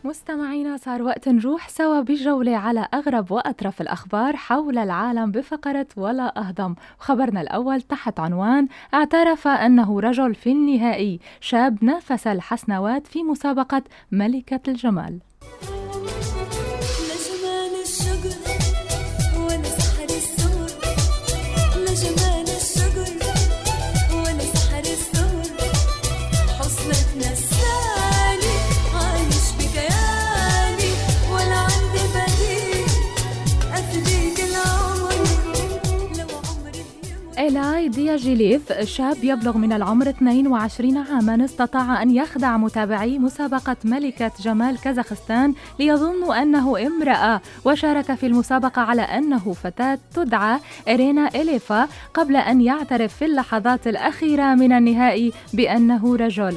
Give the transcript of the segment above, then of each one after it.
مستمعينا، صار وقت نروح سوا بجولة على أغرب وأطرف الأخبار حول العالم بفقرة ولا أهضم. وخبرنا الأول تحت عنوان: اعترف أنه رجل في النهائي، شاب نافس الحسنوات في مسابقة ملكة الجمال. إيلاي دياجيليف، شاب يبلغ من العمر 22 عاماً، استطاع أن يخدع متابعي مسابقة ملكة جمال كازاخستان ليظنوا أنه امرأة، وشارك في المسابقة على أنه فتاة تدعى إرينا إليفا، قبل أن يعترف في اللحظات الأخيرة من النهائي بأنه رجل.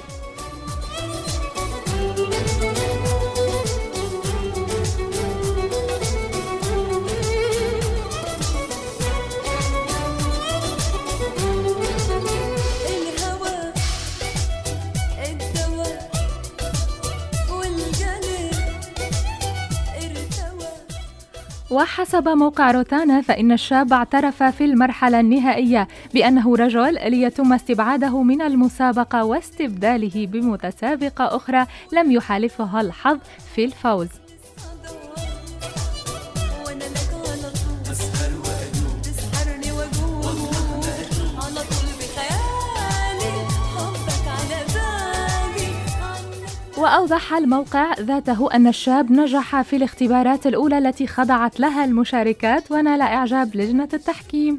وحسب موقع روتانا فإن الشاب اعترف في المرحلة النهائية بأنه رجل ليتم استبعاده من المسابقة واستبداله بمتسابقة أخرى لم يحالفها الحظ في الفوز. وأوضح الموقع ذاته أن الشاب نجح في الاختبارات الأولى التي خضعت لها المشاركات ونال إعجاب لجنة التحكيم.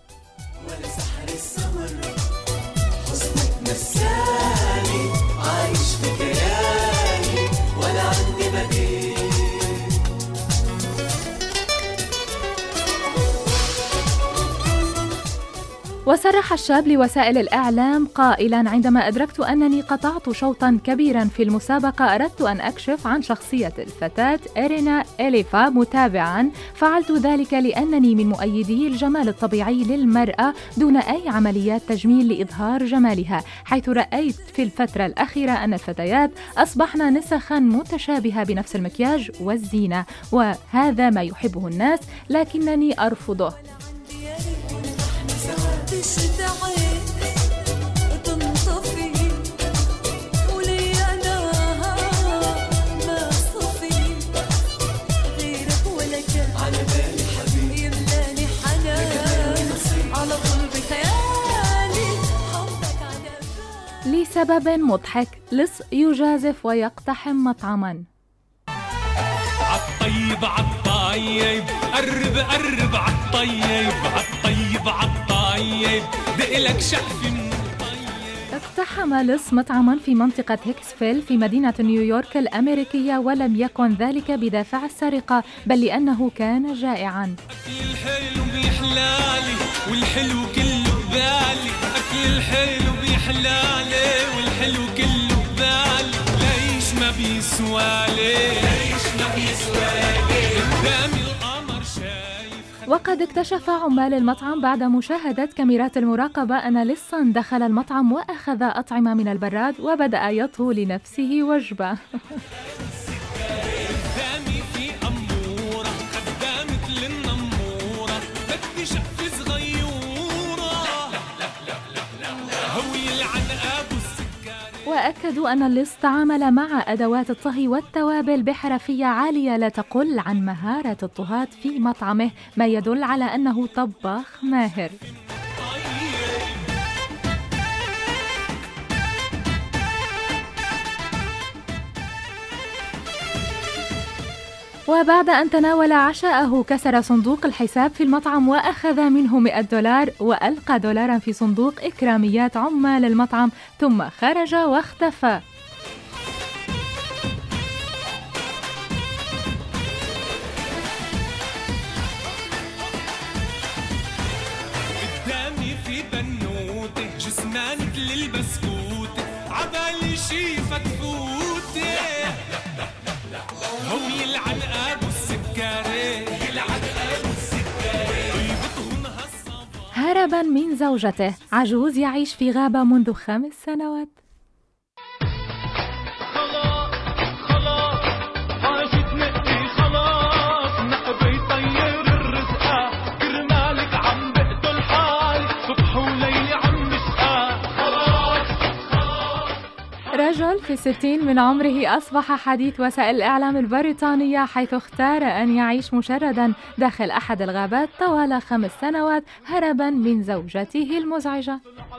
وصرح الشاب لوسائل الإعلام قائلاً: عندما أدركت أنني قطعت شوطاً كبيراً في المسابقة، أردت أن أكشف عن شخصية الفتاة إرينا إليفا متابعاً. فعلت ذلك لأنني من مؤيدي الجمال الطبيعي للمرأة دون أي عمليات تجميل لإظهار جمالها، حيث رأيت في الفترة الأخيرة أن الفتيات أصبحن نسخاً متشابهة بنفس المكياج والزينة، وهذا ما يحبه الناس لكنني أرفضه. لسبب مضحك، لص يجازف ويقتحم مطعماً. عالطيب عالطيب قرب قرب عالطيب عالطيب عالطيب دقلك شقف من الطيب. اقتحم لص مطعماً في منطقة هيكسفيل في مدينة نيويورك الأمريكية، ولم يكن ذلك بدافع السرقة بل لأنه كان جائعاً. أكل الحلو بيحلالي والحلو كله ببالي، أكل الحلو بيحلالي والحلو كله ببالي، ليش ما بيسوالي ليش ما بيسوالي قدامي القمر شايف. وقد اكتشف عمال المطعم بعد مشاهدة كاميرات المراقبة أن لصاً دخل المطعم وأخذ أطعمة من البراد وبدأ يطهو لنفسه وجبة. وأكدوا أن اللص تعامل مع أدوات الطهي والتوابل بحرفية عالية لا تقل عن مهارة الطهاة في مطعمه، ما يدل على أنه طباخ ماهر. وبعد أن تناول عشاءه كسر صندوق الحساب في المطعم وأخذ منه $100 وألقى $1 في صندوق إكراميات عمال المطعم ثم خرج واختفى. قدامي في بنوتة جسمانك للبسكوتة عبالي شي فتفوتة هو يلعن أبو السكري يلعن أبو السكري طيبتهن هالصباح. هربا من زوجته، عجوز يعيش في غابة منذ 5 سنوات. خلاص خلاص في 60 من عمره أصبح حديث وسائل الإعلام البريطانية، حيث اختار أن يعيش مشردا داخل أحد الغابات طوال 5 سنوات هربا من زوجته المزعجة.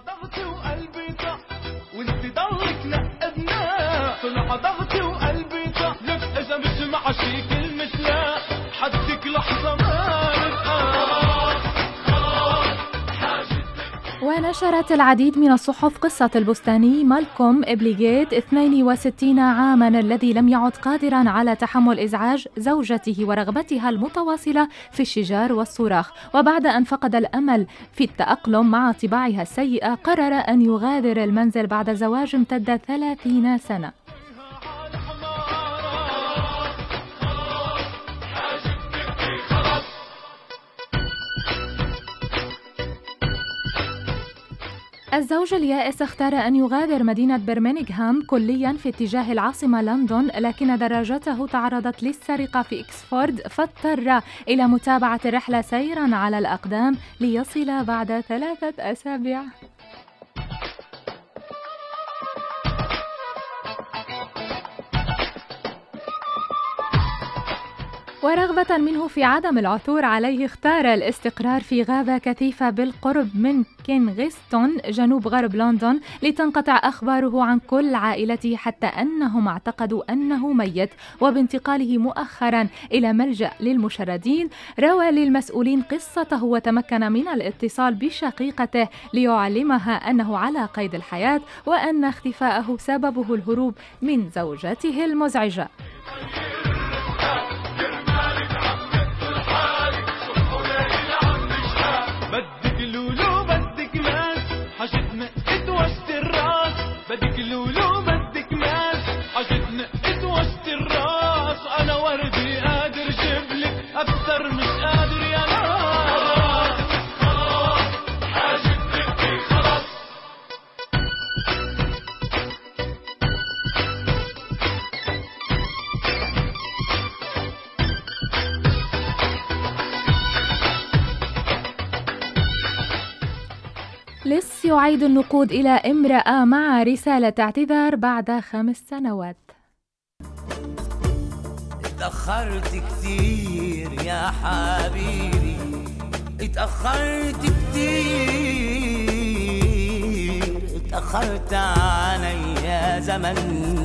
ونشرت العديد من الصحف قصة البستاني مالكوم إبليغيت 62 عاماً الذي لم يعد قادراً على تحمل إزعاج زوجته ورغبتها المتواصلة في الشجار والصراخ، وبعد أن فقد الأمل في التأقلم مع طباعها السيئة قرر أن يغادر المنزل بعد زواج امتد 30 سنة. الزوج اليائس اختار أن يغادر مدينة برمنغهام كلياً في اتجاه العاصمة لندن، لكن دراجته تعرضت للسرقة في إكسفورد، فاضطر إلى متابعة الرحلة سيراً على الأقدام ليصل بعد 3 أسابيع. ورغبة منه في عدم العثور عليه اختار الاستقرار في غابة كثيفة بالقرب من كينغستون جنوب غرب لندن لتنقطع أخباره عن كل عائلته حتى أنهم اعتقدوا أنه ميت. وبانتقاله مؤخرا إلى ملجأ للمشردين روى للمسؤولين قصته وتمكن من الاتصال بشقيقته ليعلمها أنه على قيد الحياة وأن اختفاءه سببه الهروب من زوجته المزعجة. لص يعيد النقود إلى امرأة مع رسالة اعتذار بعد 5 سنوات. اتأخرت كتير يا حبيبي، اتأخرت كتير، اتأخرت علي يا زمن،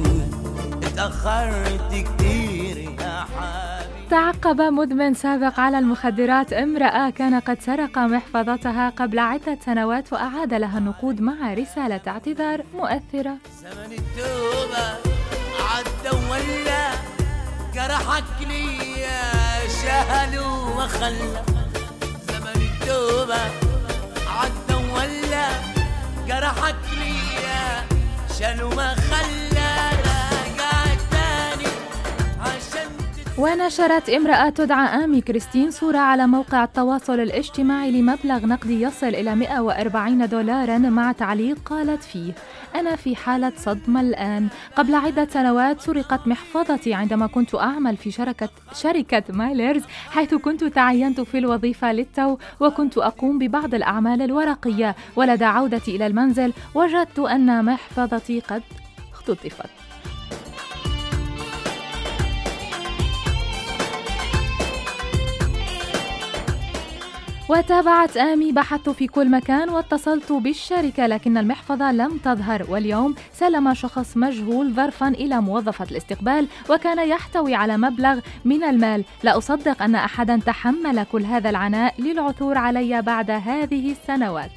اتأخرت كتير يا حبيبي. تعقب مدمن سابق على المخدرات امرأة كان قد سرق محفظتها قبل عدة سنوات وأعاد لها النقود مع رسالة اعتذار مؤثرة. زمن التوبة عدى ولا جرحك لي شهل وخلى، زمن التوبة عدى ولا جرحك لي شهل وخلى. ونشرت امرأة تدعى آمي كريستين صورة على موقع التواصل الاجتماعي لمبلغ نقدي يصل إلى $140 مع تعليق قالت فيه: أنا في حالة صدمة الآن. قبل عدة سنوات سرقت محفظتي عندما كنت أعمل في شركة مايلرز، حيث كنت تعينت في الوظيفة للتو وكنت أقوم ببعض الأعمال الورقية، ولدى عودتي إلى المنزل وجدت أن محفظتي قد اختطفت. وتابعت آمي: بحثت في كل مكان واتصلت بالشركة لكن المحفظة لم تظهر، واليوم سلم شخص مجهول ظرفا إلى موظفة الاستقبال وكان يحتوي على مبلغ من المال. لا أصدق أن أحدا تحمل كل هذا العناء للعثور علي بعد هذه السنوات.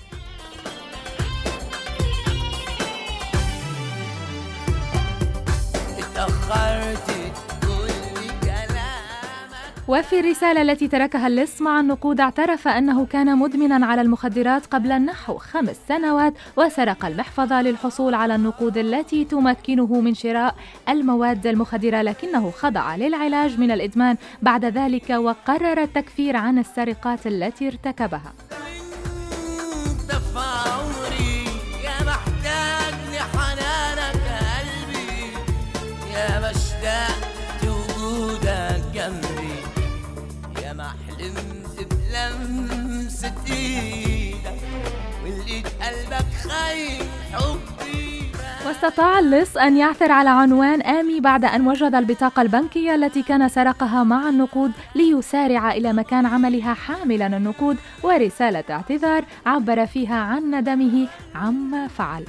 وفي الرسالة التي تركها اللص مع النقود اعترف أنه كان مدمنا على المخدرات قبل نحو 5 سنوات وسرق المحفظة للحصول على النقود التي تمكنه من شراء المواد المخدرة، لكنه خضع للعلاج من الإدمان بعد ذلك وقرر التكفير عن السرقات التي ارتكبها. لمسة إيدك ولقيت قلبك خايف حبي. واستطاع اللص أن يعثر على عنوان آمي بعد أن وجد البطاقة البنكية التي كان سرقها مع النقود ليسارع إلى مكان عملها حاملا النقود ورسالة اعتذار عبر فيها عن ندمه عما فعل.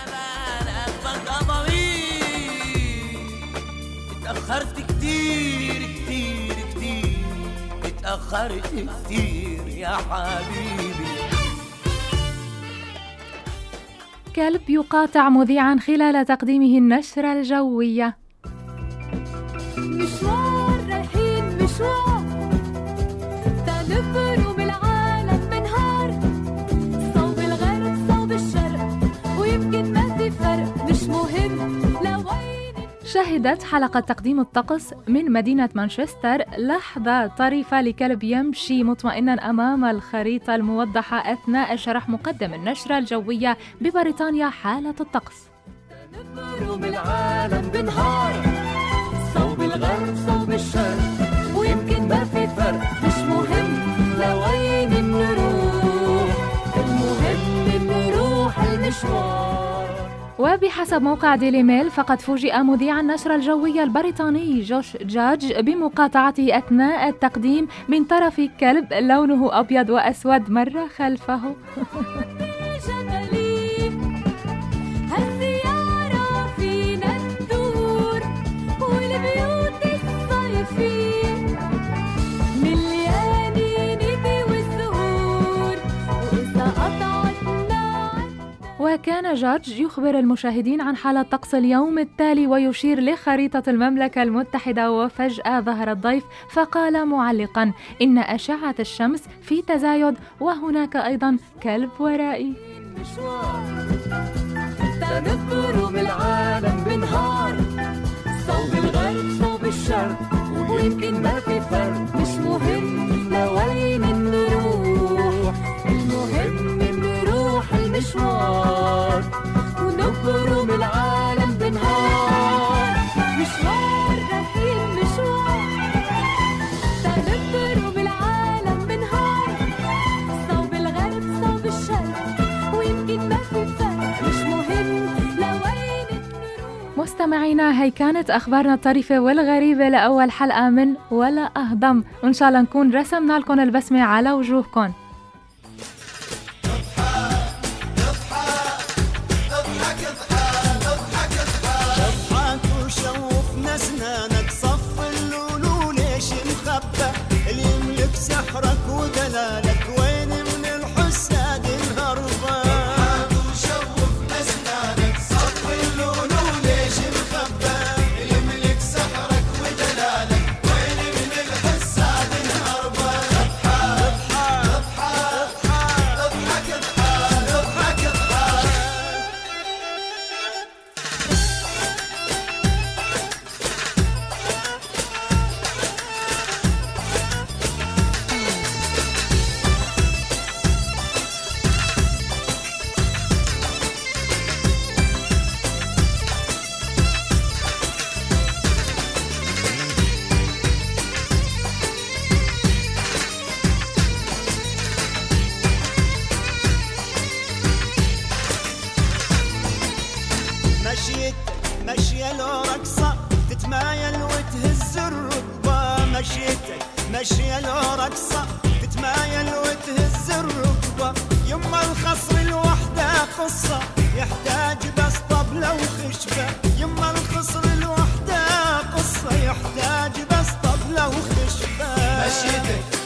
اتأخرت كتير كتير كتير، اتأخرت كتير يا حبيبي. كلب يقاطع مذيعا خلال تقديمه النشرة الجوية. مشوار رايحين مشوار، تنبروا بالعالم بنهار، صوب الغرب صوب الشرق، ويمكن ما في فرق مش مهم لوين. شهدت حلقة تقديم الطقس من مدينة مانشستر لحظة طريفة لكلب يمشي مطمئنا أمام الخريطة الموضحة أثناء شرح مقدم النشرة الجوية ببريطانيا حالة الطقس. تنبروا بالعالم بنهار، صوب الغرب صوب الشرق، ويمكن ما في فرق مش مهم لوين نروح، المهم نروح المشوار. وبحسب موقع ديلي ميل فقد فوجئ مذيع النشرة الجوية البريطاني جوش جاج بمقاطعته أثناء التقديم من طرف كلب لونه أبيض وأسود مر خلفه. وكان جورج يخبر المشاهدين عن حالة طقس اليوم التالي ويشير لخريطة المملكة المتحدة، وفجأة ظهر الضيف فقال معلقا: إن أشعة الشمس في تزايد وهناك أيضا كلب ورائي. تنبروا بالعالم بنهار، صوب الغرب صوب الشرق، ويمكن ما في فرق مش مهم لوين نروح، المهم نروح المشوار ونبروا بالعالم بنهار. مشوار رايحين مشوار، تنبروا بالعالم بنهار، صوب الغرب صوب الشرق، ويمكن ما في فرق مش مهم لوين نروح. مستمعينا، هي كانت أخبارنا الطريفة والغريبة لأول حلقة من ولا أهضم، وإن شاء الله نكون رسمنا لكم البسمة على وجوهكم. سحرك ودلالك وين من الحساد الهربان، اضحك وشوف أسنانك صف اللون وليش مخبى، يملك سحرك ودلالك وين من الحساد الهربان. اضحك اضحك اضحك اضحك اضحك اضحك. مشية لو رقصة تتمايل وتهز الركبة، مشية لو رقصة تتمايل وتهز الركبة، يما الخصر الوحدة قصة يحتاج بس طبلة وخشبة، يما الخصر الوحدة قصة يحتاج بس طبلة وخشبة. مشيتك